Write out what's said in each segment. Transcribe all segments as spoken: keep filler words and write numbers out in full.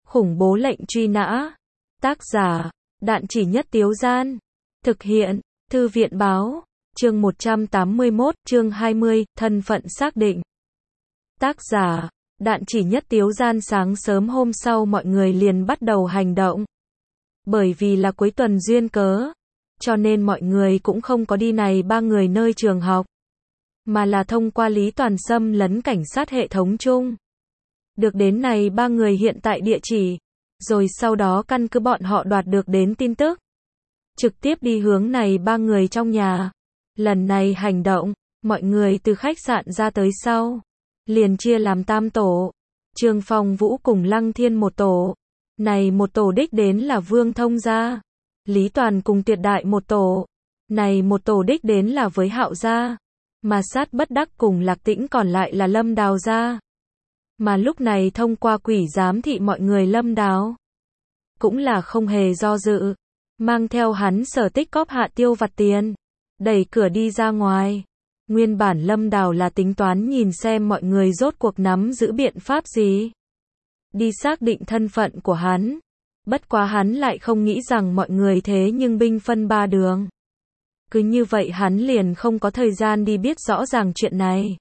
Khủng bố lệnh truy nã. Tác giả, Đạn Chỉ Nhất Tiếu Gian. Thực hiện, Thư viện Báo. Chương một trăm tám mươi mốt, chương hai mươi, thân phận xác định. Tác giả, Đạn Chỉ Nhất Tiếu Gian. Sáng sớm hôm sau mọi người liền bắt đầu hành động. Bởi vì là cuối tuần duyên cớ, cho nên mọi người cũng không có đi này ba người nơi trường học, mà là thông qua Lý Toàn xâm lấn cảnh sát hệ thống chung. Được đến này ba người hiện tại địa chỉ, rồi sau đó căn cứ bọn họ đoạt được đến tin tức, trực tiếp đi hướng này ba người trong nhà. Lần này hành động, mọi người từ khách sạn ra tới sau, liền chia làm tam tổ. Trương Phong Vũ cùng Lăng Thiên một tổ. Này một tổ đích đến là Vương Thông gia. Lý Toàn cùng Tuyệt Đại một tổ. Này một tổ đích đến là với Hạo gia. Mà Sát Bất Đắc cùng Lạc Tĩnh còn lại là Lâm Đào gia. Mà lúc này thông qua quỷ giám thị mọi người Lâm Đào cũng là không hề do dự, mang theo hắn sở tích cóp hạ tiêu vặt tiền, đẩy cửa đi ra ngoài. Nguyên bản Lâm Đào là tính toán nhìn xem mọi người rốt cuộc nắm giữ biện pháp gì đi xác định thân phận của hắn. Bất quá hắn lại không nghĩ rằng mọi người thế nhưng binh phân ba đường. Cứ như vậy hắn liền không có thời gian đi biết rõ ràng chuyện này.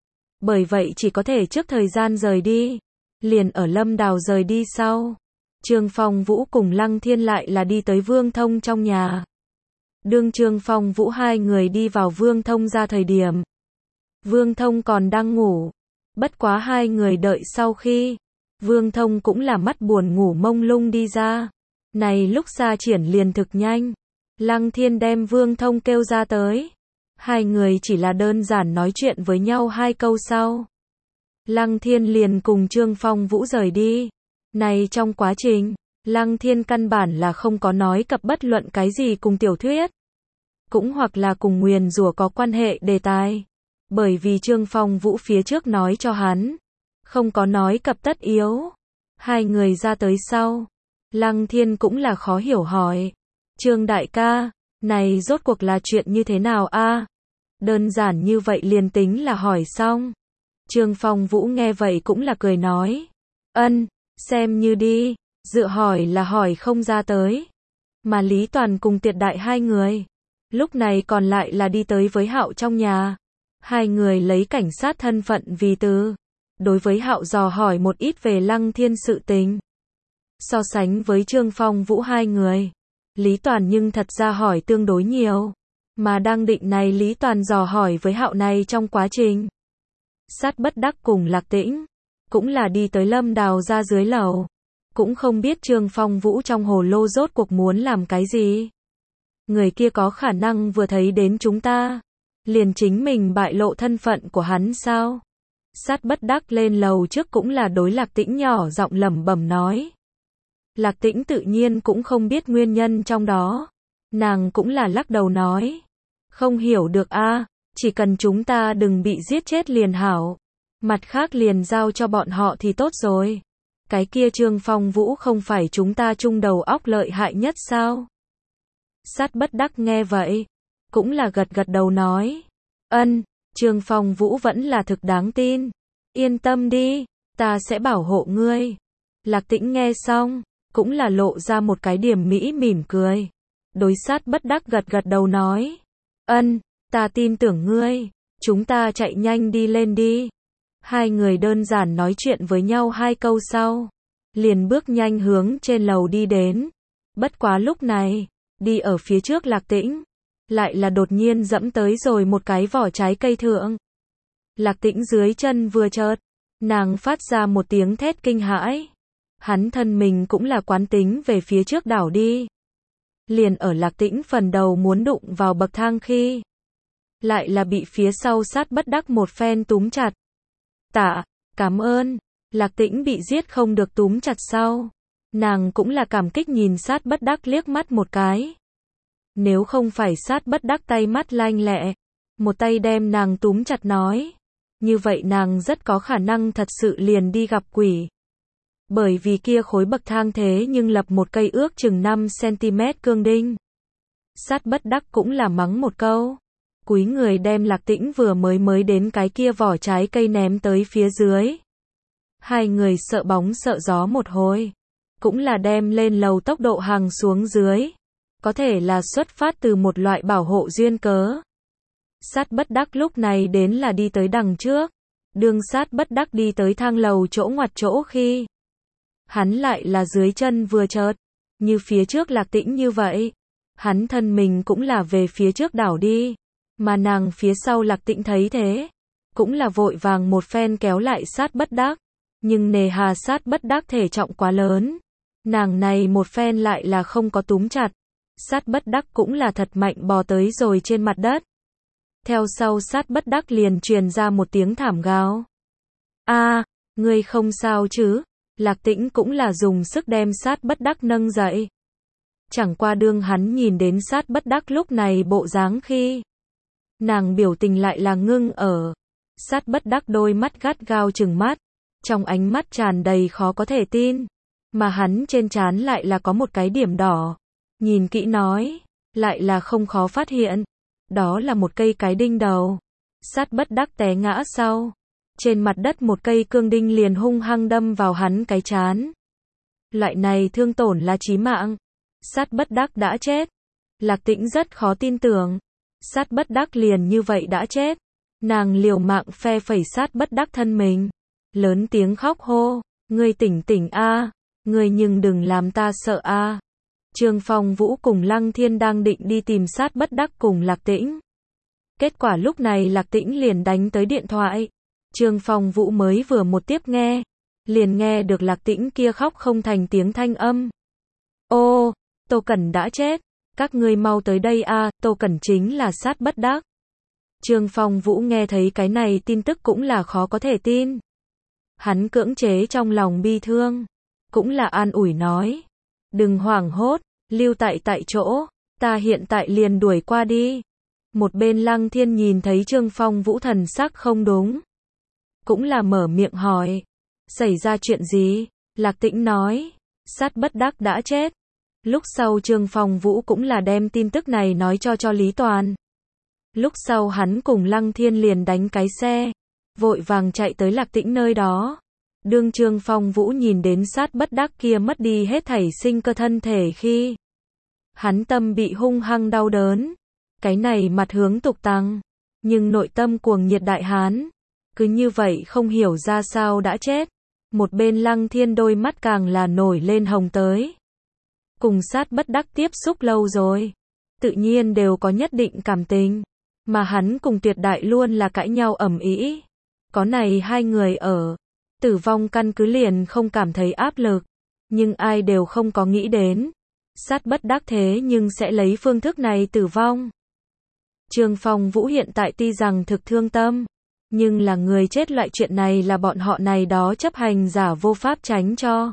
Bởi vậy chỉ có thể trước thời gian rời đi. Liền ở Lâm Đào rời đi sau, Trương Phong Vũ cùng Lăng Thiên lại là đi tới Vương Thông trong nhà. Đương Trương Phong Vũ hai người đi vào Vương Thông ra thời điểm, Vương Thông còn đang ngủ. Bất quá hai người đợi sau khi Vương Thông cũng là mắt buồn ngủ mông lung đi ra. Này lúc xa triển liền thực nhanh, Lăng Thiên đem Vương Thông kêu ra tới. Hai người chỉ là đơn giản nói chuyện với nhau hai câu sau, Lăng Thiên liền cùng Trương Phong Vũ rời đi. Này trong quá trình, Lăng Thiên căn bản là không có nói cập bất luận cái gì cùng tiểu thuyết, cũng hoặc là cùng nguyền rủa có quan hệ đề tài. Bởi vì Trương Phong Vũ phía trước nói cho hắn, không có nói cập tất yếu. Hai người ra tới sau, Lăng Thiên cũng là khó hiểu hỏi, Trương đại ca, này rốt cuộc là chuyện như thế nào a? Đơn giản như vậy liền tính là hỏi xong. Trương Phong Vũ nghe vậy cũng là cười nói, ân, xem như đi, dựa hỏi là hỏi không ra tới. Mà Lý Toàn cùng Tuyệt Đại hai người, lúc này còn lại là đi tới với Hạo trong nhà. Hai người lấy cảnh sát thân phận vì từ, đối với Hạo dò hỏi một ít về Lăng Thiên sự tình. So sánh với Trương Phong Vũ hai người, Lý Toàn nhưng thật ra hỏi tương đối nhiều. Mà đang định này Lý Toàn dò hỏi với Hạo này trong quá trình, Sát Bất Đắc cùng Lạc Tĩnh cũng là đi tới Lâm Đào ra dưới lầu. Cũng không biết Trương Phong Vũ trong hồ lô rốt cuộc muốn làm cái gì. Người kia có khả năng vừa thấy đến chúng ta, liền chính mình bại lộ thân phận của hắn sao? Sát Bất Đắc lên lầu trước cũng là đối Lạc Tĩnh nhỏ giọng lẩm bẩm nói. Lạc Tĩnh tự nhiên cũng không biết nguyên nhân trong đó. Nàng cũng là lắc đầu nói, không hiểu được a, chỉ cần chúng ta đừng bị giết chết liền hảo. Mặt khác liền giao cho bọn họ thì tốt rồi. Cái kia Trương Phong Vũ không phải chúng ta chung đầu óc lợi hại nhất sao? Sát Bất Đắc nghe vậy, cũng là gật gật đầu nói, ân, Trương Phong Vũ vẫn là thực đáng tin. Yên tâm đi, ta sẽ bảo hộ ngươi. Lạc Tĩnh nghe xong, cũng là lộ ra một cái điểm mỹ mỉm cười. Đối Sát Bất Đắc gật gật đầu nói, ân, ta tin tưởng ngươi, chúng ta chạy nhanh đi lên đi. Hai người đơn giản nói chuyện với nhau hai câu sau, liền bước nhanh hướng trên lầu đi đến. Bất quá lúc này, đi ở phía trước Lạc Tĩnh, lại là đột nhiên dẫm tới rồi một cái vỏ trái cây thượng. Lạc Tĩnh dưới chân vừa chợt, nàng phát ra một tiếng thét kinh hãi. Hắn thân mình cũng là quán tính về phía trước đảo đi. Liền ở Lạc Tĩnh phần đầu muốn đụng vào bậc thang khi, lại là bị phía sau Sát Bất Đắc một phen túm chặt. Tạ, cảm ơn. Lạc Tĩnh bị giết không được túm chặt sau, nàng cũng là cảm kích nhìn Sát Bất Đắc liếc mắt một cái. Nếu không phải Sát Bất Đắc tay mắt lanh lẹ, một tay đem nàng túm chặt nói, như vậy nàng rất có khả năng thật sự liền đi gặp quỷ. Bởi vì kia khối bậc thang thế nhưng lập một cây ước chừng năm xăng-ti-mét cương đinh. Sát Bất Đắc cũng là mắng một câu, cúi người đem Lạc Tĩnh vừa mới mới đến cái kia vỏ trái cây ném tới phía dưới. Hai người sợ bóng sợ gió một hồi, cũng là đem lên lầu tốc độ hàng xuống dưới. Có thể là xuất phát từ một loại bảo hộ duyên cớ. Sát bất đắc lúc này đến là đi tới đằng trước. Đương sát bất đắc đi tới thang lầu chỗ ngoặt chỗ khi. Hắn lại là dưới chân vừa chợt. Như phía trước Lạc Tĩnh như vậy. Hắn thân mình cũng là về phía trước đảo đi. Mà nàng phía sau Lạc Tĩnh thấy thế. Cũng là vội vàng một phen kéo lại sát bất đắc. Nhưng nề hà sát bất đắc thể trọng quá lớn. Nàng này một phen lại là không có túm chặt. Sát bất đắc cũng là thật mạnh bò tới rồi trên mặt đất. Theo sau sát bất đắc liền truyền ra một tiếng thảm gào. A, ngươi không sao chứ? Lạc Tĩnh cũng là dùng sức đem sát bất đắc nâng dậy. Chẳng qua đương hắn nhìn đến sát bất đắc lúc này bộ dáng khi. Nàng biểu tình lại là ngưng ở. Sát bất đắc đôi mắt gắt gao trừng mắt. Trong ánh mắt tràn đầy khó có thể tin. Mà hắn trên trán lại là có một cái điểm đỏ. Nhìn kỹ nói, lại là không khó phát hiện. Đó là một cây cái đinh đầu. Sát bất đắc té ngã sau. Trên mặt đất một cây cương đinh liền hung hăng đâm vào hắn cái trán. Loại này thương tổn là chí mạng. Sát bất đắc đã chết. Lạc Tĩnh rất khó tin tưởng. Sát bất đắc liền như vậy đã chết. Nàng liều mạng phe phẩy sát bất đắc thân mình. Lớn tiếng khóc hô. Ngươi tỉnh tỉnh a, ngươi nhưng đừng làm ta sợ a. Trương Phong Vũ cùng Lăng Thiên đang định đi tìm sát bất đắc cùng Lạc Tĩnh. Kết quả lúc này Lạc Tĩnh liền đánh tới điện thoại. Trương Phong Vũ mới vừa một tiếp nghe. Liền nghe được Lạc Tĩnh kia khóc không thành tiếng thanh âm. Ô, Tô Cẩn đã chết. Các ngươi mau tới đây a, Tô Cẩn chính là sát bất đắc. Trương Phong Vũ nghe thấy cái này tin tức cũng là khó có thể tin. Hắn cưỡng chế trong lòng bi thương. Cũng là an ủi nói. Đừng hoảng hốt, lưu tại tại chỗ, ta hiện tại liền đuổi qua đi. Một bên Lăng Thiên nhìn thấy Trương Phong Vũ thần sắc không đúng. Cũng là mở miệng hỏi. Xảy ra chuyện gì? Lạc Tĩnh nói. Sát bất đắc đã chết. Lúc sau Trương Phong Vũ cũng là đem tin tức này nói cho cho Lý Toàn. Lúc sau hắn cùng Lăng Thiên liền đánh cái xe. Vội vàng chạy tới Lạc Tĩnh nơi đó. Đương Trương Phong Vũ nhìn đến sát bất đắc kia mất đi hết thảy sinh cơ thân thể khi. Hắn tâm bị hung hăng đau đớn. Cái này mặt hướng tục tăng. Nhưng nội tâm cuồng nhiệt đại hán. Cứ như vậy không hiểu ra sao đã chết. Một bên Lăng Thiên đôi mắt càng là nổi lên hồng tới. Cùng sát bất đắc tiếp xúc lâu rồi. Tự nhiên đều có nhất định cảm tình. Mà hắn cùng tuyệt đại luôn là cãi nhau ầm ĩ. Có này hai người ở. Tử vong căn cứ liền không cảm thấy áp lực. Nhưng ai đều không có nghĩ đến. Sát bất đắc thế nhưng sẽ lấy phương thức này tử vong. Trương Phong Vũ hiện tại tuy rằng thực thương tâm. Nhưng là người chết loại chuyện này là bọn họ này đó chấp hành giả vô pháp tránh cho.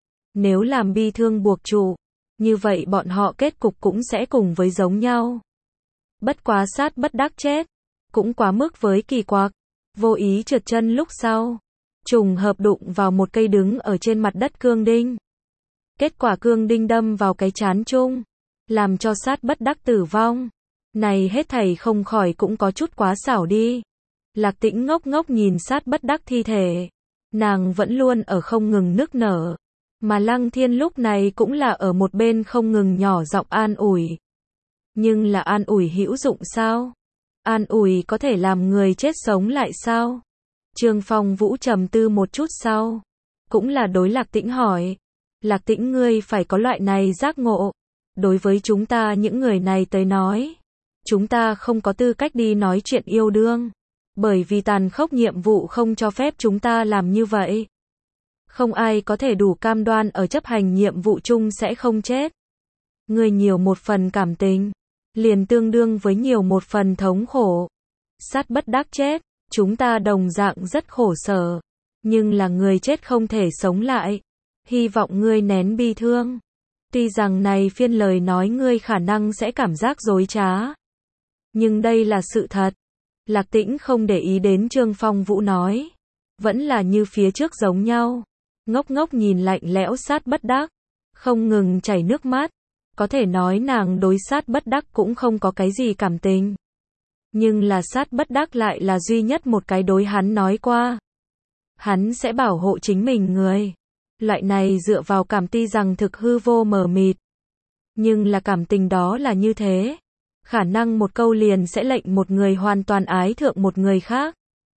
Nếu làm bi thương buộc trụ. Như vậy bọn họ kết cục cũng sẽ cùng với giống nhau. Bất quá sát bất đắc chết. Cũng quá mức với kỳ quặc. Vô ý trượt chân lúc sau. Trùng hợp đụng vào một cây đứng ở trên mặt đất cương đinh. Kết quả cương đinh đâm vào cái trán chung. Làm cho sát bất đắc tử vong. Này hết thảy không khỏi cũng có chút quá xảo đi. Lạc Tĩnh ngốc ngốc nhìn sát bất đắc thi thể. Nàng vẫn luôn ở không ngừng nức nở. Mà Lăng Thiên lúc này cũng là ở một bên không ngừng nhỏ giọng an ủi. Nhưng là an ủi hữu dụng sao? An ủi có thể làm người chết sống lại sao? Trương Phong Vũ trầm tư một chút sau. Cũng là đối Lạc Tĩnh hỏi. Lạc Tĩnh ngươi phải có loại này giác ngộ. Đối với chúng ta những người này tới nói. Chúng ta không có tư cách đi nói chuyện yêu đương. Bởi vì tàn khốc nhiệm vụ không cho phép chúng ta làm như vậy. Không ai có thể đủ cam đoan ở chấp hành nhiệm vụ chung sẽ không chết. Người nhiều một phần cảm tình. Liền tương đương với nhiều một phần thống khổ. Sát bất đắc chết. Chúng ta đồng dạng rất khổ sở. Nhưng là người chết không thể sống lại. Hy vọng ngươi nén bi thương. Tuy rằng này phiên lời nói ngươi khả năng sẽ cảm giác dối trá. Nhưng đây là sự thật. Lạc Tĩnh không để ý đến Trương Phong Vũ nói. Vẫn là như phía trước giống nhau. Ngốc ngốc nhìn lạnh lẽo sát bất đắc. Không ngừng chảy nước mắt. Có thể nói nàng đối sát bất đắc cũng không có cái gì cảm tình. Nhưng là sát bất đắc lại là duy nhất một cái đối hắn nói qua. Hắn sẽ bảo hộ chính mình người. Loại này dựa vào cảm tuy rằng thực hư vô mờ mịt. Nhưng là cảm tình đó là như thế. Khả năng một câu liền sẽ lệnh một người hoàn toàn ái thượng một người khác.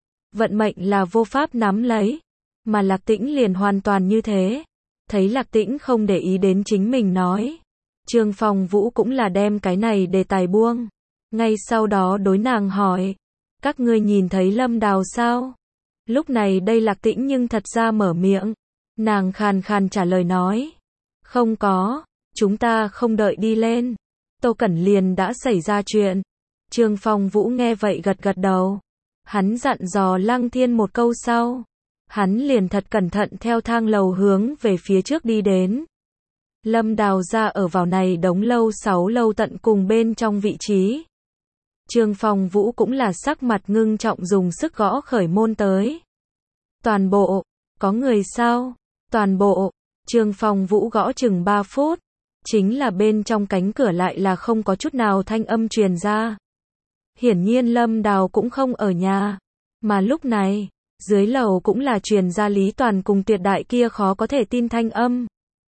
Vận mệnh là vô pháp nắm lấy. Mà Lạc Tĩnh liền hoàn toàn như thế. Thấy Lạc Tĩnh không để ý đến chính mình nói. Trương Phong Vũ cũng là đem cái này đề tài buông. Ngay sau đó đối nàng hỏi. Các ngươi nhìn thấy Lâm Đào sao? Lúc này đây Lạc Tĩnh nhưng thật ra mở miệng. Nàng khàn khàn trả lời nói. Không có, chúng ta không đợi đi lên. Tô Cẩn liền đã xảy ra chuyện. Trương Phong Vũ nghe vậy gật gật đầu. Hắn dặn dò Lăng Thiên một câu sau. Hắn liền thật cẩn thận theo thang lầu hướng về phía trước đi đến. Lâm Đào ra ở vào này đống lâu sáu lâu tận cùng bên trong vị trí. Trương Phong Vũ cũng là sắc mặt ngưng trọng dùng sức gõ khởi môn tới. Toàn bộ, có người sao? Toàn bộ, Trương Phong Vũ gõ chừng ba phút. Chính là bên trong cánh cửa lại là không có chút nào thanh âm truyền ra. Hiển nhiên Lâm Đào cũng không ở nhà. Mà lúc này, dưới lầu cũng là truyền ra Lý Toàn cùng Tuyệt Đại kia khó có thể tin thanh âm.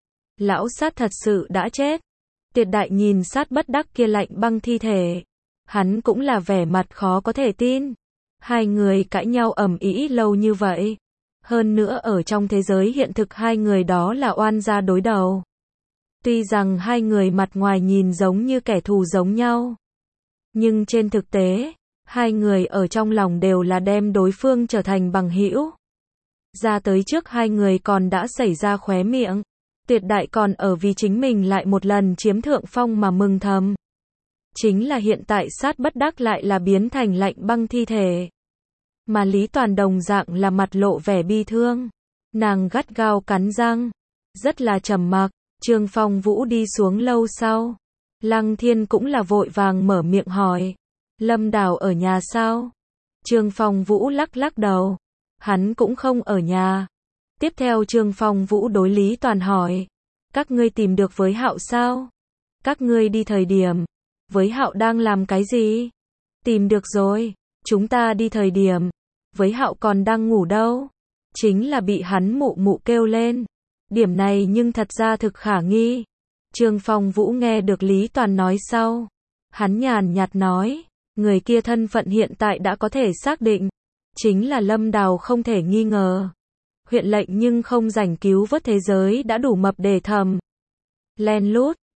Lão sát thật sự đã chết. Tuyệt Đại nhìn sát bất đắc kia lạnh băng thi thể. Hắn cũng là vẻ mặt khó có thể tin. Hai người cãi nhau ầm ĩ lâu như vậy. Hơn nữa ở trong thế giới hiện thực hai người đó là oan gia đối đầu. Tuy rằng hai người mặt ngoài nhìn giống như kẻ thù giống nhau. Nhưng trên thực tế, hai người ở trong lòng đều là đem đối phương trở thành bằng hữu. Ra tới trước hai người còn đã xảy ra khóe miệng. Tuyệt Đại còn ở vì chính mình lại một lần chiếm thượng phong mà mừng thầm. Chính là hiện tại sát bất đắc lại là biến thành lạnh băng thi thể. Mà Lý Toàn đồng dạng là mặt lộ vẻ bi thương. Nàng gắt gao cắn răng. Rất là trầm mặc. Trương Phong Vũ đi xuống lâu sau. Lăng Thiên cũng là vội vàng mở miệng hỏi. Lâm Đào ở nhà sao? Trương Phong Vũ lắc lắc đầu. Hắn cũng không ở nhà. Tiếp theo Trương Phong Vũ đối Lý Toàn hỏi. Các ngươi tìm được với Hạo sao? Các ngươi đi thời điểm. Với Hạo đang làm cái gì? Tìm được rồi. Chúng ta đi thời điểm. Với Hạo còn đang ngủ đâu. Chính là bị hắn mụ mụ kêu lên. Điểm này nhưng thật ra thực khả nghi. Trương Phong Vũ nghe được Lý Toàn nói sau. Hắn nhàn nhạt nói. Người kia thân phận hiện tại đã có thể xác định. Chính là Lâm Đào không thể nghi ngờ. Huyện lệnh nhưng không rảnh cứu vớt thế giới đã đủ mập để thầm. Len lút.